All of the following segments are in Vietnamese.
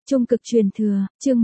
Trung cực truyền thừa, chương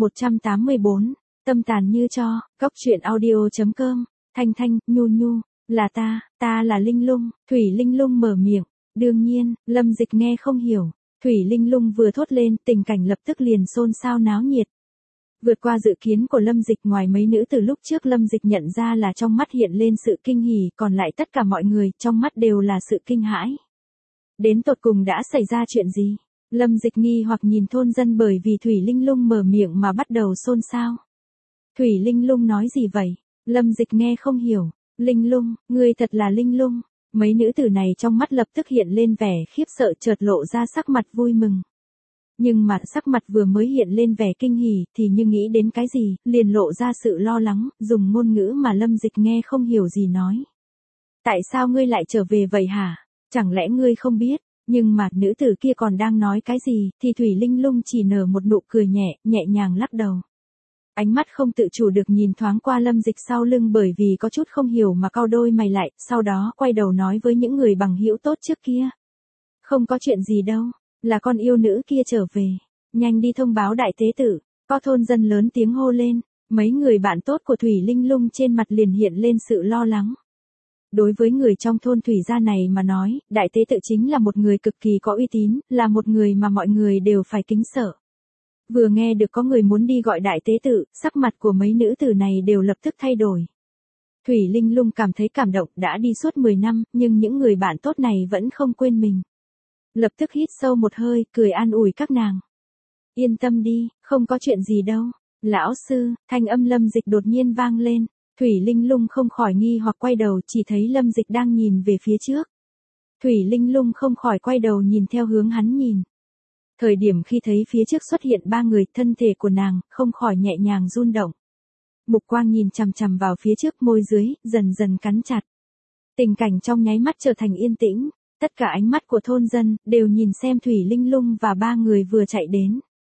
184, tâm tàn như tro, góc truyện audio.com, Thanh Thanh, Nhu Nhu, là ta là Linh Lung, Thủy Linh Lung mở miệng, đương nhiên, Lâm Dịch nghe không hiểu, Thủy Linh Lung vừa thốt lên, tình cảnh lập tức liền xôn xao náo nhiệt. Vượt qua dự kiến của Lâm Dịch, ngoài mấy nữ từ lúc trước Lâm Dịch nhận ra là trong mắt hiện lên sự kinh hỉ, còn lại tất cả mọi người trong mắt đều là sự kinh hãi. Đến tột cùng đã xảy ra chuyện gì? Lâm Dịch nghi hoặc nhìn thôn dân bởi vì Thủy Linh Lung mở miệng mà bắt đầu xôn xao. Thủy Linh Lung nói gì vậy? Lâm Dịch nghe không hiểu. Linh Lung, ngươi thật là Linh Lung. Mấy nữ tử này trong mắt lập tức hiện lên vẻ khiếp sợ, chợt lộ ra sắc mặt vui mừng. Nhưng mà sắc mặt vừa mới hiện lên vẻ kinh hỉ thì như nghĩ đến cái gì, liền lộ ra sự lo lắng, dùng ngôn ngữ mà Lâm Dịch nghe không hiểu gì nói. Tại sao ngươi lại trở về vậy hả? Chẳng lẽ ngươi không biết? Nhưng mà nữ tử kia còn đang nói cái gì thì Thủy Linh Lung chỉ nở một nụ cười nhẹ nhàng lắc đầu. Ánh mắt không tự chủ được nhìn thoáng qua Lâm Dịch sau lưng bởi vì có chút không hiểu mà cau đôi mày lại, sau đó quay đầu nói với những người bằng hữu tốt trước kia. Không có chuyện gì đâu, là con yêu nữ kia trở về, nhanh đi thông báo đại tế tử. Có thôn dân lớn tiếng hô lên, mấy người bạn tốt của Thủy Linh Lung trên mặt liền hiện lên sự lo lắng. Đối với người trong thôn Thủy gia này mà nói, đại tế tự chính là một người cực kỳ có uy tín, là một người mà mọi người đều phải kính sợ. Vừa nghe được có người muốn đi gọi đại tế tự, sắc mặt của mấy nữ tử này đều lập tức thay đổi. Thủy Linh Lung cảm thấy cảm động, đã đi suốt 10 năm, nhưng những người bạn tốt này vẫn không quên mình. Lập tức hít sâu một hơi, cười an ủi các nàng. Yên tâm đi, không có chuyện gì đâu. Lão sư, thanh âm Lâm Dịch đột nhiên vang lên. Thủy Linh Lung không khỏi nghi hoặc quay đầu, chỉ thấy Lâm Dịch đang nhìn về phía trước. Thủy Linh Lung không khỏi quay đầu nhìn theo hướng hắn nhìn. Thời điểm khi thấy phía trước xuất hiện ba người, thân thể của nàng không khỏi nhẹ nhàng run động. Mục quang nhìn chằm chằm vào phía trước, môi dưới dần dần cắn chặt. Tình cảnh trong nháy mắt trở thành yên tĩnh, tất cả ánh mắt của thôn dân đều nhìn xem Thủy Linh Lung và ba người vừa chạy đến.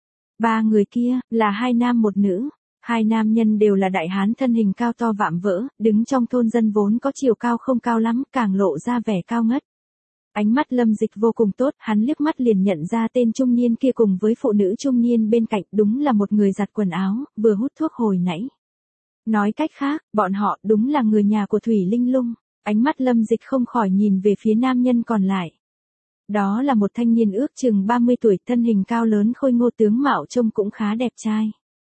Ba người kia là hai nam một nữ. Hai nam nhân đều là đại hán thân hình cao to vạm vỡ, đứng trong thôn dân vốn có chiều cao không cao lắm, càng lộ ra vẻ cao ngất. Ánh mắt Lâm Dịch vô cùng tốt, hắn liếc mắt liền nhận ra tên trung niên kia cùng với phụ nữ trung niên bên cạnh, đúng là một người giặt quần áo, vừa hút thuốc hồi nãy. Nói cách khác, bọn họ đúng là người nhà của Thủy Linh Lung. Ánh mắt Lâm Dịch không khỏi nhìn về phía nam nhân còn lại. Đó là một thanh niên ước chừng 30 tuổi, thân hình cao lớn khôi ngô, tướng mạo trông cũng khá đẹp trai.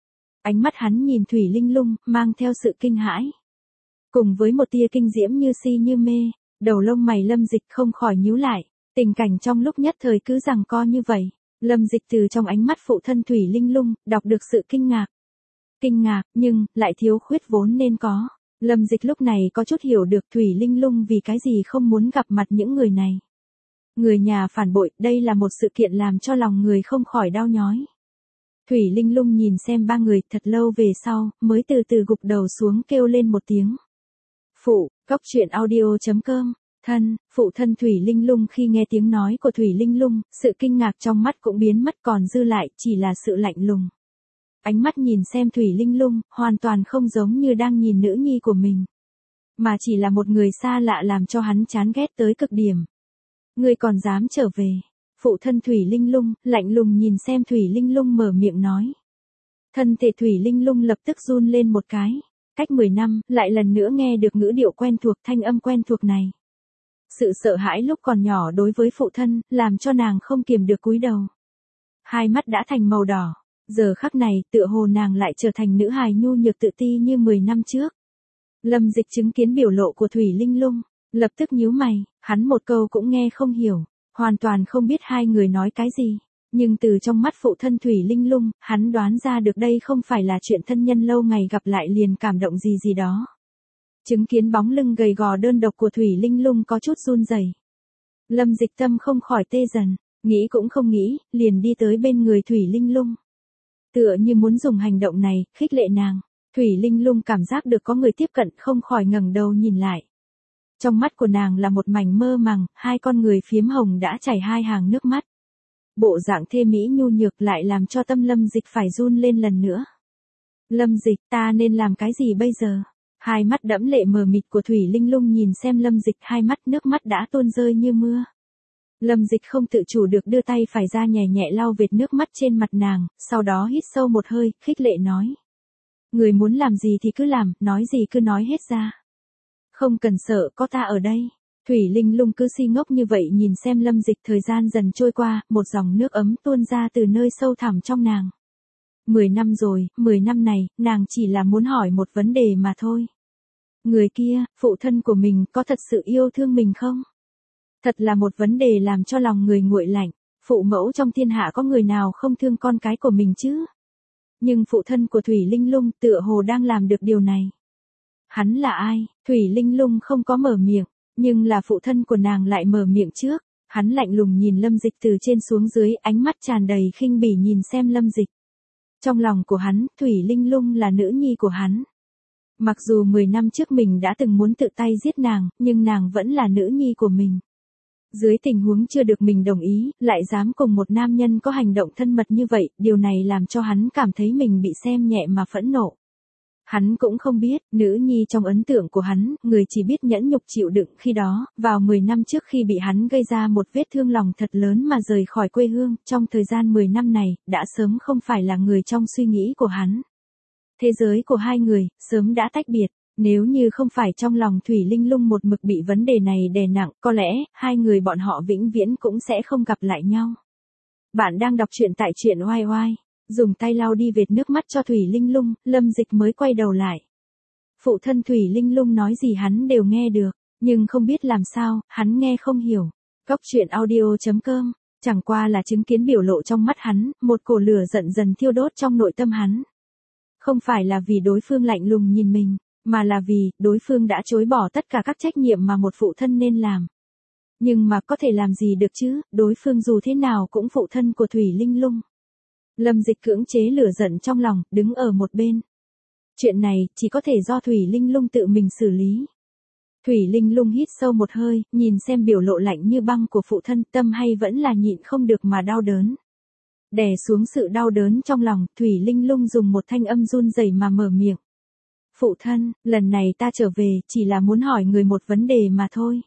Ánh mắt hắn nhìn Thủy Linh Lung, mang theo sự kinh hãi. Cùng với một tia kinh diễm như si như mê, đầu lông mày Lâm Dịch không khỏi nhíu lại. Tình cảnh trong lúc nhất thời cứ giằng co như vậy. Lâm Dịch từ trong ánh mắt phụ thân Thủy Linh Lung, đọc được sự kinh ngạc. Kinh ngạc, nhưng, lại thiếu khuyết vốn nên có. Lâm Dịch lúc này có chút hiểu được Thủy Linh Lung vì cái gì không muốn gặp mặt những người này. Người nhà phản bội, đây là một sự kiện làm cho lòng người không khỏi đau nhói. Thủy Linh Lung nhìn xem ba người, thật lâu về sau, mới từ từ gục đầu xuống kêu lên một tiếng. Phụ, góc truyện audio.com, phụ thân Thủy Linh Lung khi nghe tiếng nói của Thủy Linh Lung, sự kinh ngạc trong mắt cũng biến mất, còn dư lại chỉ là sự lạnh lùng. Ánh mắt nhìn xem Thủy Linh Lung, hoàn toàn không giống như đang nhìn nữ nhi của mình. Mà chỉ là một người xa lạ làm cho hắn chán ghét tới cực điểm. Ngươi còn dám trở về? Phụ thân Thủy Linh Lung, lạnh lùng nhìn xem Thủy Linh Lung mở miệng nói. Thân thể Thủy Linh Lung lập tức run lên một cái. Cách 10 năm, lại lần nữa nghe được ngữ điệu quen thuộc, thanh âm quen thuộc này. Sự sợ hãi lúc còn nhỏ đối với phụ thân, làm cho nàng không kiềm được cúi đầu. Hai mắt đã thành màu đỏ. Giờ khắc này, tựa hồ nàng lại trở thành nữ hài nhu nhược tự ti như 10 năm trước. Lâm Dịch chứng kiến biểu lộ của Thủy Linh Lung, lập tức nhíu mày, hắn một câu cũng nghe không hiểu. Hoàn toàn không biết hai người nói cái gì, nhưng từ trong mắt phụ thân Thủy Linh Lung, hắn đoán ra được đây không phải là chuyện thân nhân lâu ngày gặp lại liền cảm động gì đó. Chứng kiến bóng lưng gầy gò đơn độc của Thủy Linh Lung có chút run rẩy. Lâm Dịch tâm không khỏi tê dần, nghĩ cũng không nghĩ, liền đi tới bên người Thủy Linh Lung. Tựa như muốn dùng hành động này, khích lệ nàng. Thủy Linh Lung cảm giác được có người tiếp cận, không khỏi ngẩng đầu nhìn lại. Trong mắt của nàng là một mảnh mơ màng, hai con người phiếm hồng đã chảy hai hàng nước mắt. Bộ dạng thê mỹ nhu nhược lại làm cho tâm Lâm Dịch phải run lên lần nữa. Lâm Dịch, ta nên làm cái gì bây giờ? Hai mắt đẫm lệ mờ mịt của Thủy Linh Lung nhìn xem Lâm Dịch, hai mắt nước mắt đã tuôn rơi như mưa. Lâm Dịch không tự chủ được đưa tay phải ra nhẹ nhẹ lau vệt nước mắt trên mặt nàng, sau đó hít sâu một hơi, khích lệ nói. Người muốn làm gì thì cứ làm, nói gì cứ nói hết ra. Không cần sợ, có ta ở đây. Thủy Linh Lung cứ si ngốc như vậy nhìn xem Lâm Dịch, thời gian dần trôi qua, một dòng nước ấm tuôn ra từ nơi sâu thẳm trong nàng. 10 năm rồi, 10 năm này, nàng chỉ là muốn hỏi một vấn đề mà thôi. Người kia, phụ thân của mình có thật sự yêu thương mình không? Thật là một vấn đề làm cho lòng người nguội lạnh, phụ mẫu trong thiên hạ có người nào không thương con cái của mình chứ? Nhưng phụ thân của Thủy Linh Lung tựa hồ đang làm được điều này. Hắn là ai? Thủy Linh Lung không có mở miệng, nhưng là phụ thân của nàng lại mở miệng trước. Hắn lạnh lùng nhìn Lâm Dịch từ trên xuống dưới, ánh mắt tràn đầy khinh bỉ nhìn xem Lâm Dịch. Trong lòng của hắn, Thủy Linh Lung là nữ nhi của hắn. Mặc dù 10 năm trước mình đã từng muốn tự tay giết nàng, nhưng nàng vẫn là nữ nhi của mình. Dưới tình huống chưa được mình đồng ý, lại dám cùng một nam nhân có hành động thân mật như vậy, điều này làm cho hắn cảm thấy mình bị xem nhẹ mà phẫn nộ. Hắn cũng không biết, nữ nhi trong ấn tượng của hắn, người chỉ biết nhẫn nhục chịu đựng khi đó, vào 10 năm trước khi bị hắn gây ra một vết thương lòng thật lớn mà rời khỏi quê hương, trong thời gian 10 năm này, đã sớm không phải là người trong suy nghĩ của hắn. Thế giới của hai người, sớm đã tách biệt. Nếu như không phải trong lòng Thủy Linh Lung một mực bị vấn đề này đè nặng, có lẽ, hai người bọn họ vĩnh viễn cũng sẽ không gặp lại nhau. Bạn đang đọc truyện tại truyện oai oai. Dùng tay lau đi vệt nước mắt cho Thủy Linh Lung, Lâm Dịch mới quay đầu lại. Phụ thân Thủy Linh Lung nói gì hắn đều nghe được, nhưng không biết làm sao, hắn nghe không hiểu. Cóc truyện audio.com, chẳng qua là chứng kiến biểu lộ trong mắt hắn, một cổ lửa giận dần thiêu đốt trong nội tâm hắn. Không phải là vì đối phương lạnh lùng nhìn mình, mà là vì, đối phương đã chối bỏ tất cả các trách nhiệm mà một phụ thân nên làm. Nhưng mà có thể làm gì được chứ, đối phương dù thế nào cũng phụ thân của Thủy Linh Lung. Lâm Dịch cưỡng chế lửa giận trong lòng, đứng ở một bên. Chuyện này, chỉ có thể do Thủy Linh Lung tự mình xử lý. Thủy Linh Lung hít sâu một hơi, nhìn xem biểu lộ lạnh như băng của phụ thân, tâm hay vẫn là nhịn không được mà đau đớn. Đè xuống sự đau đớn trong lòng, Thủy Linh Lung dùng một thanh âm run rẩy mà mở miệng. Phụ thân, lần này ta trở về, chỉ là muốn hỏi người một vấn đề mà thôi.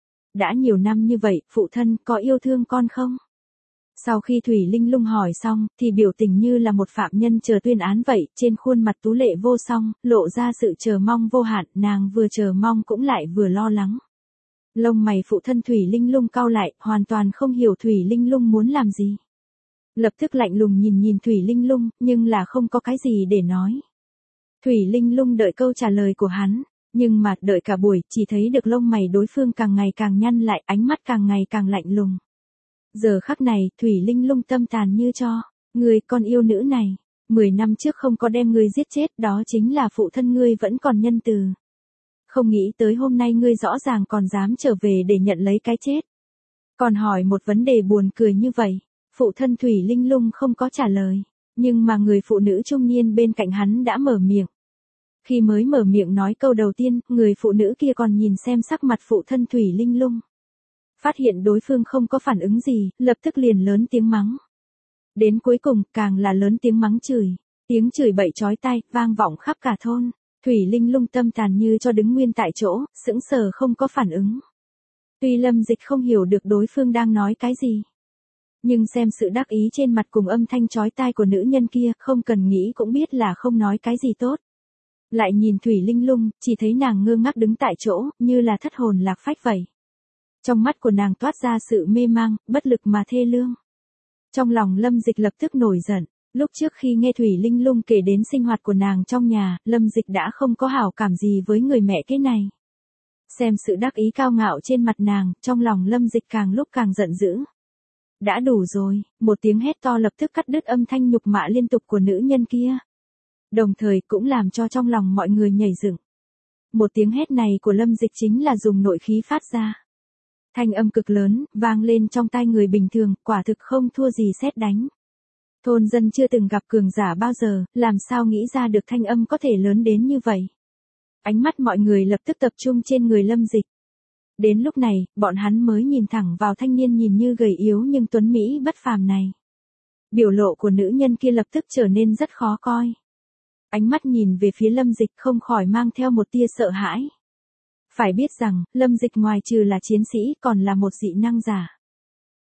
Đã nhiều năm như vậy, phụ thân có yêu thương con không? Sau khi Thủy Linh Lung hỏi xong, thì biểu tình như là một phạm nhân chờ tuyên án vậy, trên khuôn mặt tú lệ vô song, lộ ra sự chờ mong vô hạn, nàng vừa chờ mong cũng lại vừa lo lắng. Lông mày phụ thân Thủy Linh Lung cau lại, hoàn toàn không hiểu Thủy Linh Lung muốn làm gì. Lập tức lạnh lùng nhìn Thủy Linh Lung, nhưng là không có cái gì để nói. Thủy Linh Lung đợi câu trả lời của hắn, nhưng mà đợi cả buổi, chỉ thấy được lông mày đối phương càng ngày càng nhăn lại, ánh mắt càng ngày càng lạnh lùng. Giờ khắc này, Thủy Linh Lung tâm tàn như tro. Người con yêu nữ này, 10 năm trước không có đem ngươi giết chết, đó chính là phụ thân ngươi vẫn còn nhân từ. Không nghĩ tới hôm nay ngươi rõ ràng còn dám trở về để nhận lấy cái chết. Còn hỏi một vấn đề buồn cười như vậy, phụ thân Thủy Linh Lung không có trả lời, nhưng mà người phụ nữ trung niên bên cạnh hắn đã mở miệng. Khi mới mở miệng nói câu đầu tiên, người phụ nữ kia còn nhìn xem sắc mặt phụ thân Thủy Linh Lung. Phát hiện đối phương không có phản ứng gì, lập tức liền lớn tiếng mắng. Đến cuối cùng, càng là lớn tiếng mắng chửi. Tiếng chửi bậy chói tai, vang vọng khắp cả thôn. Thủy Linh Lung tâm tàn như cho đứng nguyên tại chỗ, sững sờ không có phản ứng. Tuy Lâm Dịch không hiểu được đối phương đang nói cái gì, nhưng xem sự đắc ý trên mặt cùng âm thanh chói tai của nữ nhân kia, không cần nghĩ cũng biết là không nói cái gì tốt. Lại nhìn Thủy Linh Lung, chỉ thấy nàng ngơ ngác đứng tại chỗ, như là thất hồn lạc phách vậy. Trong mắt của nàng toát ra sự mê mang, bất lực mà thê lương. Trong lòng Lâm Dịch lập tức nổi giận. Lúc trước khi nghe Thủy Linh Lung kể đến sinh hoạt của nàng trong nhà, Lâm Dịch đã không có hảo cảm gì với người mẹ kế này. Xem sự đắc ý cao ngạo trên mặt nàng, trong lòng Lâm Dịch càng lúc càng giận dữ. Đã đủ rồi, một tiếng hét to lập tức cắt đứt âm thanh nhục mạ liên tục của nữ nhân kia. Đồng thời cũng làm cho trong lòng mọi người nhảy dựng. Một tiếng hét này của Lâm Dịch chính là dùng nội khí phát ra. Thanh âm cực lớn, vang lên trong tai người bình thường, quả thực không thua gì sét đánh. Thôn dân chưa từng gặp cường giả bao giờ, làm sao nghĩ ra được thanh âm có thể lớn đến như vậy. Ánh mắt mọi người lập tức tập trung trên người Lâm Dịch. Đến lúc này, bọn hắn mới nhìn thẳng vào thanh niên nhìn như gầy yếu nhưng tuấn mỹ bất phàm này. Biểu lộ của nữ nhân kia lập tức trở nên rất khó coi. Ánh mắt nhìn về phía Lâm Dịch không khỏi mang theo một tia sợ hãi. Phải biết rằng, Lâm Dịch ngoài trừ là chiến sĩ còn là một dị năng giả.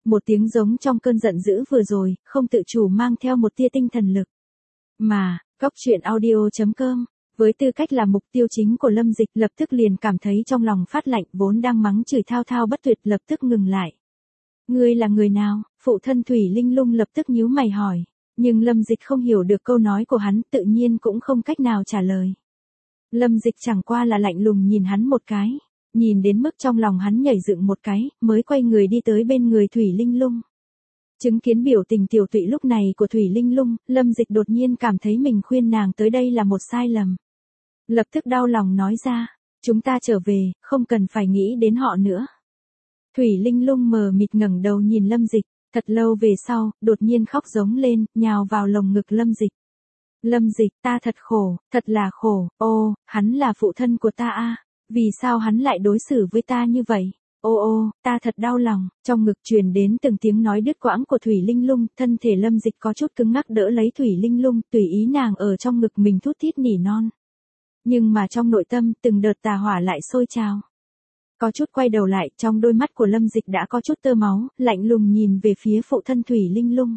Một tiếng giống trong cơn giận dữ vừa rồi, không tự chủ mang theo một tia tinh thần lực. Mà, Cóc truyện audio.com, với tư cách là mục tiêu chính của Lâm Dịch lập tức liền cảm thấy trong lòng phát lạnh, vốn đang mắng chửi thao thao bất tuyệt lập tức ngừng lại. Ngươi là người nào? Phụ thân Thủy Linh Lung lập tức nhíu mày hỏi. Nhưng Lâm Dịch không hiểu được câu nói của hắn, tự nhiên cũng không cách nào trả lời. Lâm Dịch chẳng qua là lạnh lùng nhìn hắn một cái. Nhìn đến mức trong lòng hắn nhảy dựng một cái, mới quay người đi tới bên người Thủy Linh Lung. Chứng kiến biểu tình tiểu tụy lúc này của Thủy Linh Lung, Lâm Dịch đột nhiên cảm thấy mình khuyên nàng tới đây là một sai lầm. Lập tức đau lòng nói ra, chúng ta trở về, không cần phải nghĩ đến họ nữa. Thủy Linh Lung mờ mịt ngẩng đầu nhìn Lâm Dịch, thật lâu về sau, đột nhiên khóc giống lên, nhào vào lồng ngực Lâm Dịch. Lâm Dịch, ta thật khổ, thật là khổ, ô, hắn là phụ thân của ta a, vì sao hắn lại đối xử với ta như vậy? Ô ô, ta thật đau lòng, trong ngực truyền đến từng tiếng nói đứt quãng của Thủy Linh Lung, thân thể Lâm Dịch có chút cứng ngắc đỡ lấy Thủy Linh Lung, tùy ý nàng ở trong ngực mình thút thít nỉ non. Nhưng mà trong nội tâm, từng đợt tà hỏa lại sôi trào. Có chút quay đầu lại, trong đôi mắt của Lâm Dịch đã có chút tơ máu, lạnh lùng nhìn về phía phụ thân Thủy Linh Lung.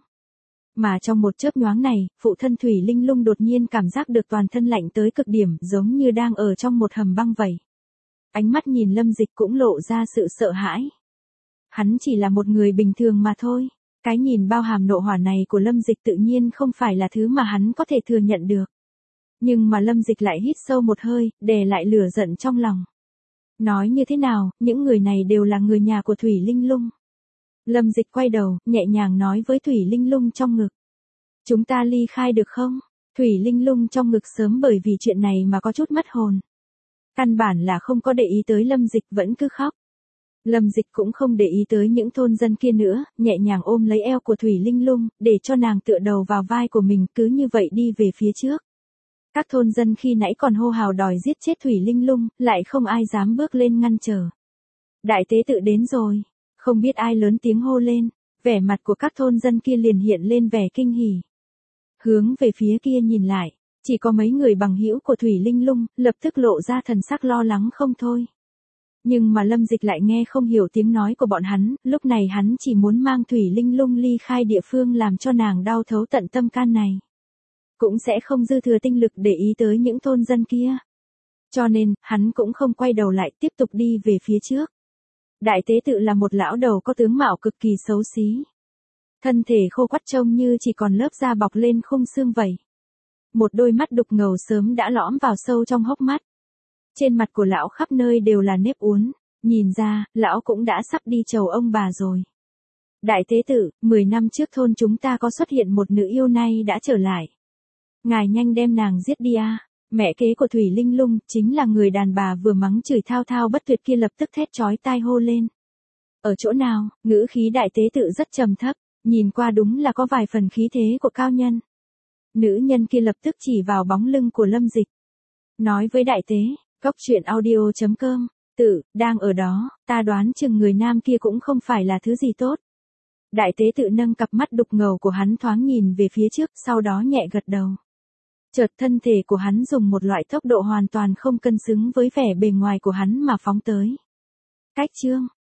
Mà trong một chớp nhoáng này, phụ thân Thủy Linh Lung đột nhiên cảm giác được toàn thân lạnh tới cực điểm, giống như đang ở trong một hầm băng vậy. Ánh mắt nhìn Lâm Dịch cũng lộ ra sự sợ hãi. Hắn chỉ là một người bình thường mà thôi. Cái nhìn bao hàm nộ hỏa này của Lâm Dịch tự nhiên không phải là thứ mà hắn có thể thừa nhận được. Nhưng mà Lâm Dịch lại hít sâu một hơi, đè lại lửa giận trong lòng. Nói như thế nào, những người này đều là người nhà của Thủy Linh Lung. Lâm Dịch quay đầu, nhẹ nhàng nói với Thủy Linh Lung trong ngực. Chúng ta ly khai được không? Thủy Linh Lung trong ngực sớm bởi vì chuyện này mà có chút mất hồn. Căn bản là không có để ý tới Lâm Dịch vẫn cứ khóc. Lâm Dịch cũng không để ý tới những thôn dân kia nữa, nhẹ nhàng ôm lấy eo của Thủy Linh Lung, để cho nàng tựa đầu vào vai của mình, cứ như vậy đi về phía trước. Các thôn dân khi nãy còn hô hào đòi giết chết Thủy Linh Lung, lại không ai dám bước lên ngăn trở. Đại tế tự đến rồi, không biết ai lớn tiếng hô lên, vẻ mặt của các thôn dân kia liền hiện lên vẻ kinh hỉ. Hướng về phía kia nhìn lại, chỉ có mấy người bằng hữu của Thủy Linh Lung, lập tức lộ ra thần sắc lo lắng không thôi. Nhưng mà Lâm Dịch lại nghe không hiểu tiếng nói của bọn hắn, lúc này hắn chỉ muốn mang Thủy Linh Lung ly khai địa phương làm cho nàng đau thấu tận tâm can này. Cũng sẽ không dư thừa tinh lực để ý tới những thôn dân kia. Cho nên, hắn cũng không quay đầu lại tiếp tục đi về phía trước. Đại tế tự là một lão đầu có tướng mạo cực kỳ xấu xí. Thân thể khô quắt trông như chỉ còn lớp da bọc lên khung xương vậy. Một đôi mắt đục ngầu sớm đã lõm vào sâu trong hốc mắt. Trên mặt của lão khắp nơi đều là nếp uốn, nhìn ra, lão cũng đã sắp đi chầu ông bà rồi. Đại tế tự, 10 năm trước thôn chúng ta có xuất hiện một nữ yêu nay đã trở lại. Ngài nhanh đem nàng giết đi a. Mẹ kế của Thủy Linh Lung, chính là người đàn bà vừa mắng chửi thao thao bất tuyệt kia lập tức thét chói tai hô lên. Ở chỗ nào, ngữ khí đại tế tự rất trầm thấp, nhìn qua đúng là có vài phần khí thế của cao nhân. Nữ nhân kia lập tức chỉ vào bóng lưng của Lâm Dịch. Nói với đại tế, Cóc truyện audio.com, tự, đang ở đó, ta đoán chừng người nam kia cũng không phải là thứ gì tốt. Đại tế tự nâng cặp mắt đục ngầu của hắn thoáng nhìn về phía trước, sau đó nhẹ gật đầu. Chợt thân thể của hắn dùng một loại tốc độ hoàn toàn không cân xứng với vẻ bề ngoài của hắn mà phóng tới. Cách chương